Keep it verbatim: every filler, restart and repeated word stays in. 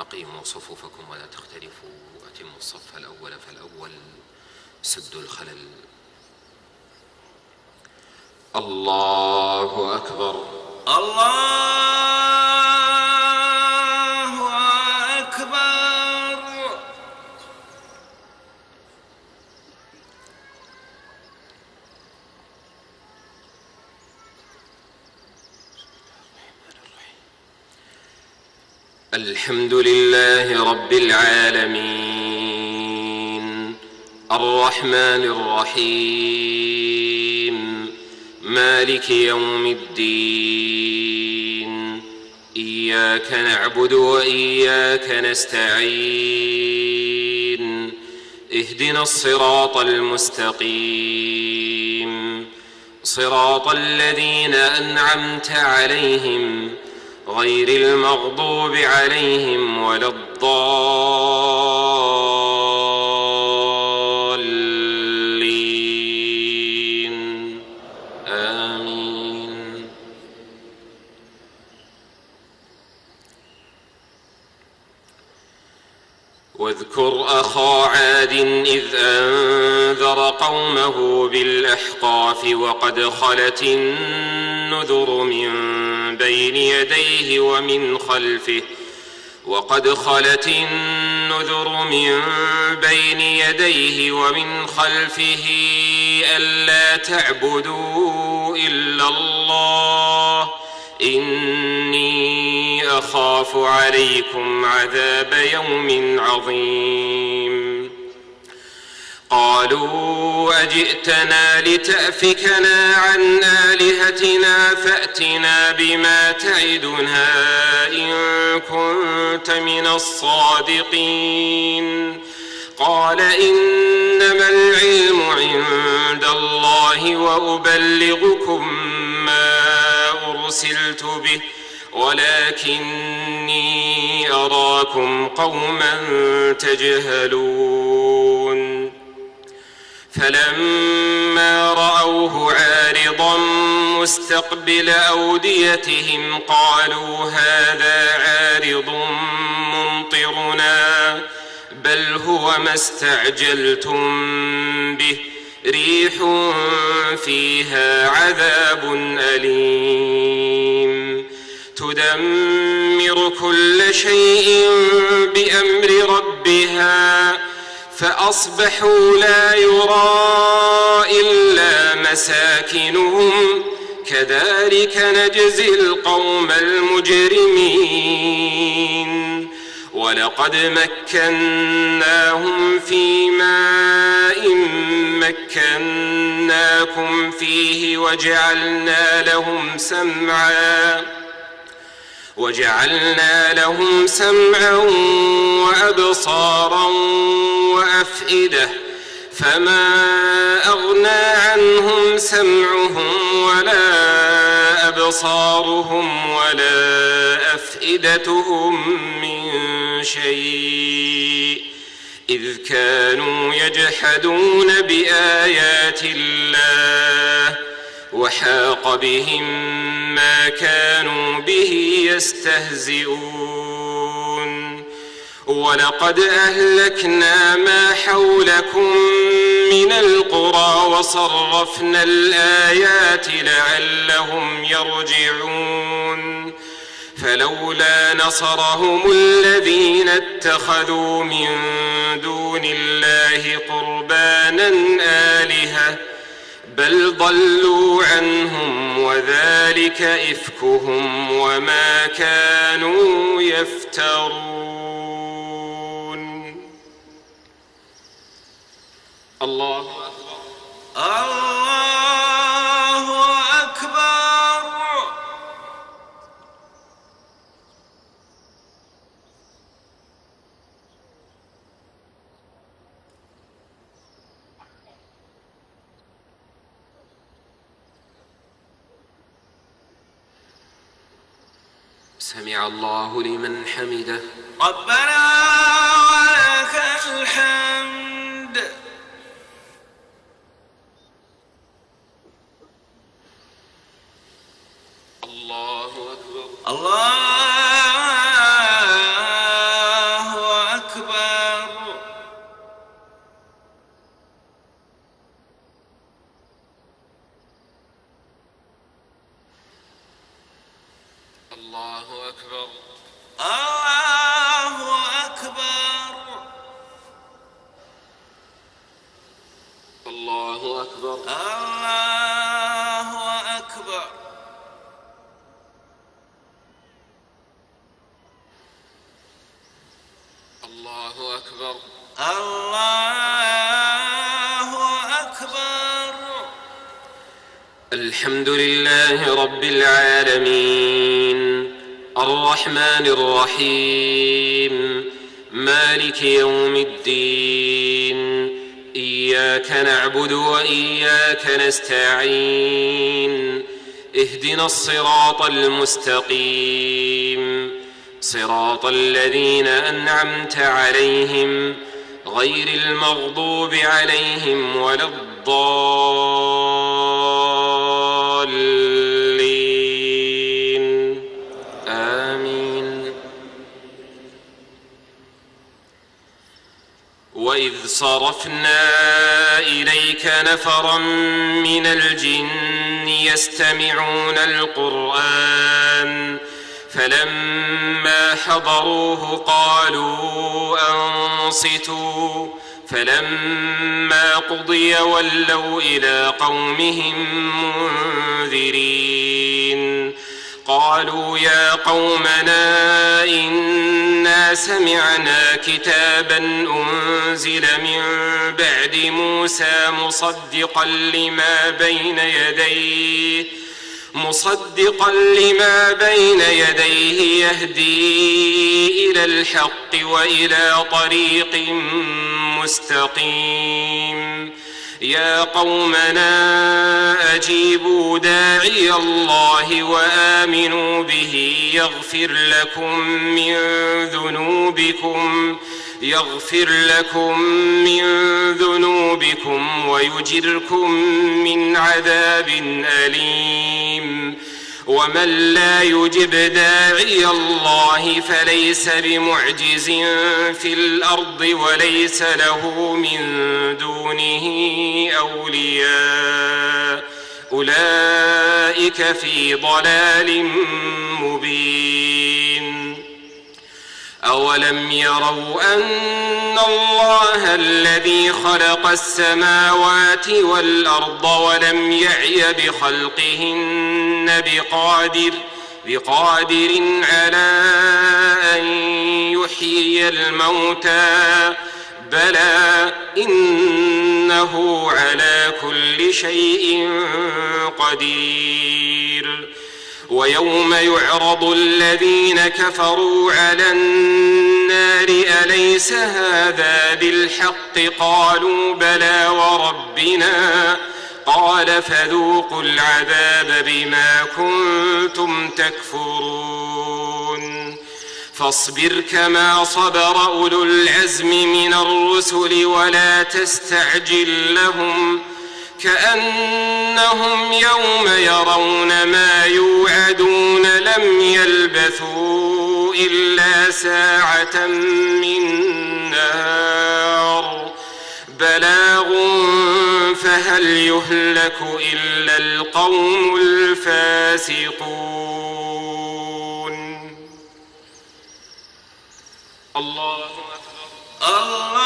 أقيموا صفوفكم ولا تختلفوا، وأتموا الصف الأول فالأول، سدوا الخلل. الله أكبر. الله أكبر. الحمد لله رب العالمين، الرحمن الرحيم، مالك يوم الدين، إياك نعبد وإياك نستعين، اهدنا الصراط المستقيم، صراط الذين أنعمت عليهم غير المغضوب عليهم ولا الضالين، آمين. واذكر أخا عاد إذ أنذر قومه بالأحقاف وقد خلت النذر من بين يديه ومن خلفه وقد خلت النذر من بين يديه ومن خلفه ألا تعبدوا إلا الله إني أخاف عليكم عذاب يوم عظيم. قالوا أجئتنا لتأفكنا عن آلهتنا فأتنا بما تعدنا إن كنت من الصادقين. قال إنما العلم عند الله وأبلغكم ما أرسلت به ولكني أراكم قوما تجهلون. فلما رأوه عارضا مستقبل أوديتهم قالوا هذا عارض ممطرنا بل هو ما استعجلتم به ريح فيها عذاب أليم تدمر كل شيء بأمر ربها فأصبحوا لا يرى إلا مساكنهم كذلك نجزي القوم المجرمين. ولقد مكناهم في ماء مكناكم فيه وجعلنا لهم سمعا وجعلنا لهم سمعا وأبصارا وأفئدة فما أغنى عنهم سمعهم ولا أبصارهم ولا أفئدتهم من شيء إذ كانوا يجحدون بآيات الله وحاق بهم ما كانوا به يستهزئون. ولقد أهلكنا ما حولكم من القرى وصرفنا الآيات لعلهم يرجعون. فلولا نصرهم الذين اتخذوا من دون الله قربانا آلهة بل ضلوا عنهم وذلك إفكهم وما كانوا يفترون. الله أكبر. الله أكبر. سمع الله لمن حمده. ربنا ولك الحمد. الله أكبر. الله الله أكبر. الله أكبر. الله أكبر. الله أكبر. الله أكبر. الله أكبر. الحمد لله رب العالمين الرحمن الرحيم مالك يوم الدين. إياك نعبد وإياك نستعين. اهدنا الصراط المستقيم صراط الذين أنعمت عليهم غير المغضوب عليهم ولا الضالين. آمين. وإذ صرفنا إليك نفرا من الجن يستمعون القرآن فلما حضروه قالوا أنصتوا فلما قضي ولوا إلى قومهم منذرين. قالوا يا قومنا إنا سمعنا كتابا أنزل من بعد موسى مصدقا لما بين يديه مصدقا لما بين يديه يهدي إلى الحق وإلى طريق مستقيم. يا قومنا أجيبوا داعي الله وآمنوا به يغفر لكم من ذنوبكم يغفر لكم من ذنوبكم ويجركم من عذاب أليم. ومن لا يجب داعي الله فليس بمعجز في الأرض وليس له من دونه أولياء أولئك في ضلال مبين. أولم يروا أن الله الذي خلق السماوات والأرض ولم يعي بخلقهن بقادر بقادر على أن يحيي الموتى بلى إنه على كل شيء قدير. ويوم يعرض الذين كفروا على النار أليس هذا بالحق قالوا بلى وربنا قال فذوقوا العذاب بما كنتم تكفرون. فاصبر كما صبر أولو العزم من الرسل ولا تستعجل لهم كأنهم يوم يرون ما يوعدون لم يلبثوا إلا ساعة من نار بلاغ فهل يهلك إلا القوم الفاسقون. الله أكبر. الله